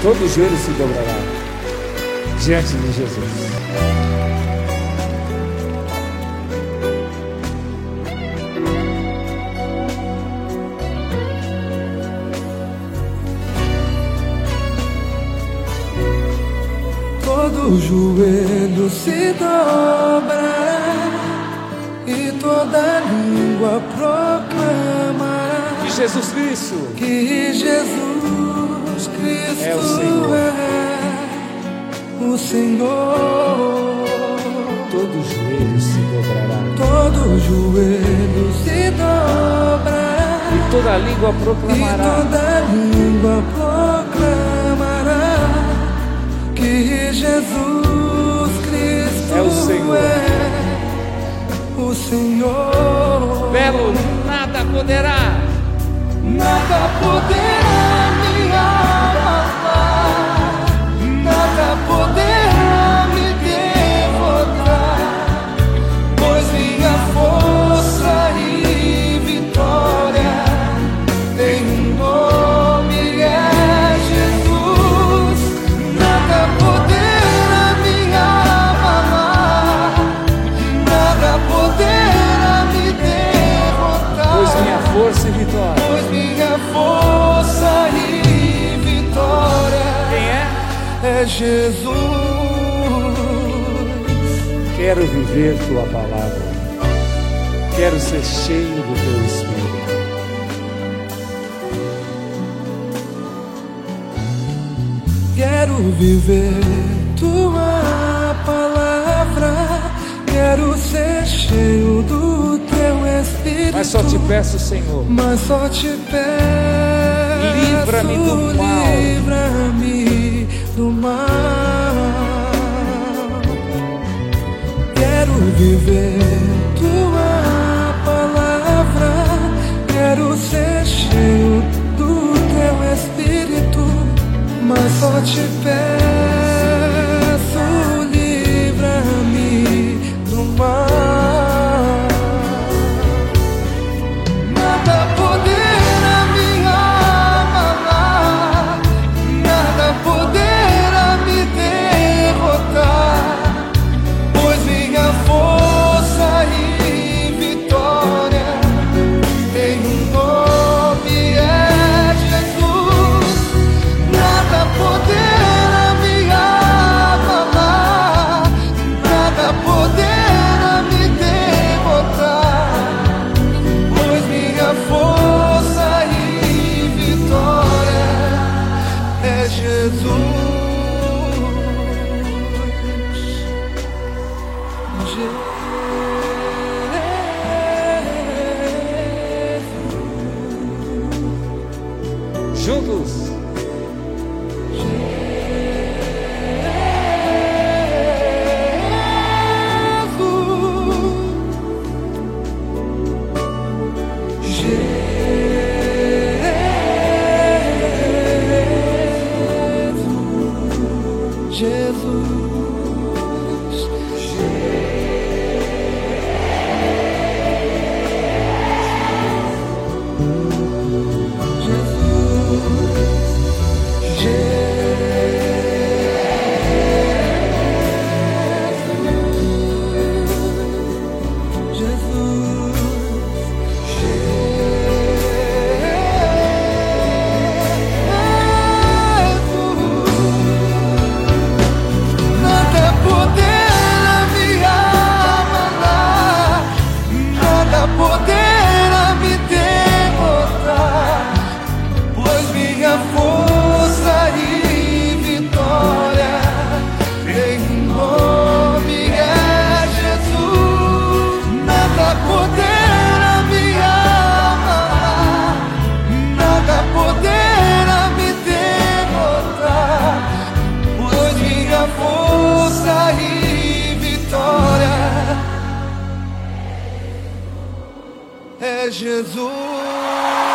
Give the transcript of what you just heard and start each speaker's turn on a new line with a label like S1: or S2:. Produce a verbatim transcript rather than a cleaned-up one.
S1: todo joelho se dobrará diante de Jesus.
S2: Todo joelho se dobra e toda língua proclamará
S1: Que Jesus Cristo,
S2: que Jesus Cristo
S1: é o Senhor.
S2: É o Senhor.
S1: Todo joelho se dobrará
S2: Todo joelho se dobra
S1: e toda língua
S2: e
S1: proclamará
S2: toda língua proclamará que Jesus Cristo
S1: É o Senhor.
S2: é o Senhor.
S1: Belo, nada poderá,
S2: Nada poderá me abalar, nada poderá me derrotar, pois minha força e vitória tem um nome, é Jesus. Nada poderá me abalar, nada poderá me derrotar,
S1: pois minha força e vitória.
S2: pois minha força e vitória
S1: Quem é?
S2: é Jesus.
S1: Quero viver tua palavra, quero ser cheio do teu Espírito.
S2: Quero viver tua palavra, quero ser cheio do teu Espírito.
S1: Mas só te peço, Senhor,
S2: Mas só te peço,
S1: livra-me do mal.
S2: livra-me do mal. Quero viver tua palavra, quero ser cheio do teu Espírito, mas só te peço, livra-me do mal. Nada poderá me abalar, nada poderá me derrotar, pois minha força e vitória tem um nome, é Jesus. Nada poderá me abalar, nada poderá me derrotar, pois minha força e vitória é Jesus.
S1: Juntos, nada poderá me abalar, nada poderá me derrotar, pois minha força e vitória tem um nome, é Jesus. Nada poderá me abalar, nada poderá me derrotar, pois minha força e vitória é Jesus.